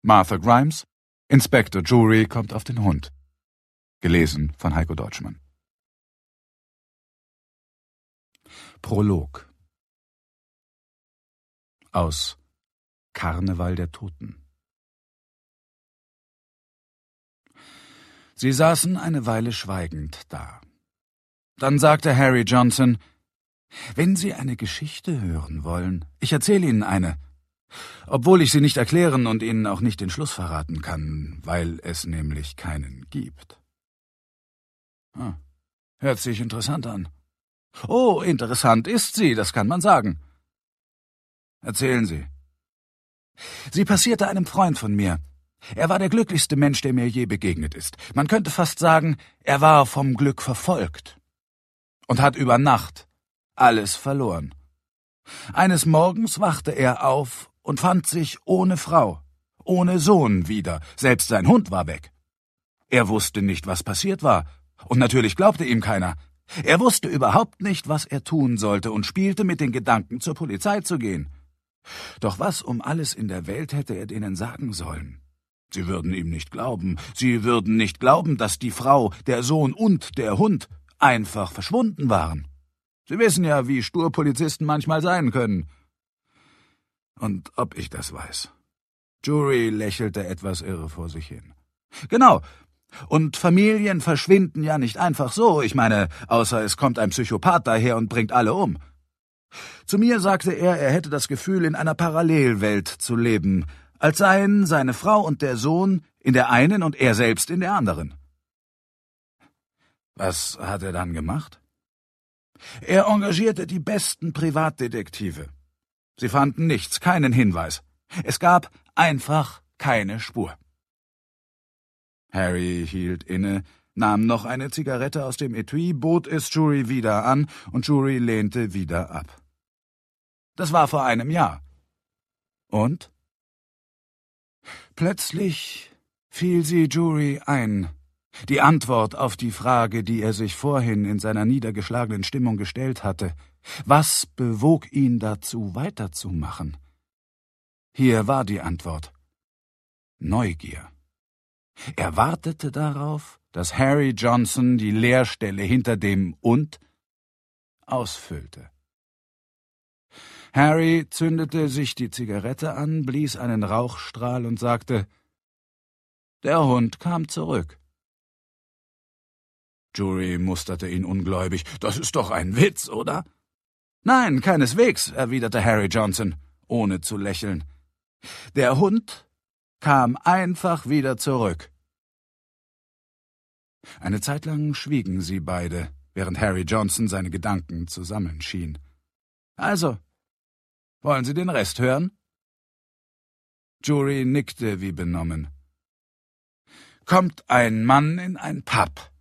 Martha Grimes, Inspektor Jury kommt auf den Hund. Gelesen von Heiko Deutschmann. Prolog aus Karneval der Toten. Sie saßen eine Weile schweigend da. Dann sagte Harry Johnson: »Wenn Sie eine Geschichte hören wollen, ich erzähle Ihnen eine, obwohl ich sie nicht erklären und Ihnen auch nicht den Schluss verraten kann, weil es nämlich keinen gibt.« Hört sich interessant an. Oh, interessant ist sie, das kann man sagen. Erzählen Sie. Sie passierte einem Freund von mir. Er war der glücklichste Mensch, der mir je begegnet ist. Man könnte fast sagen, er war vom Glück verfolgt und hat über Nacht alles verloren. Eines Morgens wachte er auf und fand sich ohne Frau, ohne Sohn wieder, selbst sein Hund war weg. Er wusste nicht, was passiert war, und natürlich glaubte ihm keiner. Er wusste überhaupt nicht, was er tun sollte und spielte mit den Gedanken, zur Polizei zu gehen. Doch was um alles in der Welt hätte er denen sagen sollen? Sie würden ihm nicht glauben. Sie würden nicht glauben, dass die Frau, der Sohn und der Hund einfach verschwunden waren. Sie wissen ja, wie stur Polizisten manchmal sein können. Und ob ich das weiß? Jury lächelte etwas irre vor sich hin. Genau. Und Familien verschwinden ja nicht einfach so. Ich meine, außer es kommt ein Psychopath daher und bringt alle um. Zu mir sagte er hätte das Gefühl, in einer Parallelwelt zu leben, als seien seine Frau und der Sohn in der einen und er selbst in der anderen. Was hat er dann gemacht? Er engagierte die besten Privatdetektive. Sie fanden nichts, keinen Hinweis. Es gab einfach keine Spur. Harry hielt inne, nahm noch eine Zigarette aus dem Etui, bot es Jury wieder an, und Jury lehnte wieder ab. Das war vor einem Jahr. Und? Plötzlich fiel sie Jury ein. Die Antwort auf die Frage, die er sich vorhin in seiner niedergeschlagenen Stimmung gestellt hatte. Was bewog ihn dazu, weiterzumachen? Hier war die Antwort. Neugier. Er wartete darauf, dass Harry Johnson die Leerstelle hinter dem »und« ausfüllte. Harry zündete sich die Zigarette an, blies einen Rauchstrahl und sagte: »Der Hund kam zurück.« Jury musterte ihn ungläubig. »Das ist doch ein Witz, oder?« »Nein, keineswegs«, erwiderte Harry Johnson, ohne zu lächeln. »Der Hund kam einfach wieder zurück.« Eine Zeit lang schwiegen sie beide, während Harry Johnson seine Gedanken zu sammeln schien. »Also, wollen Sie den Rest hören?« Jury nickte wie benommen. »Kommt ein Mann in ein Pub.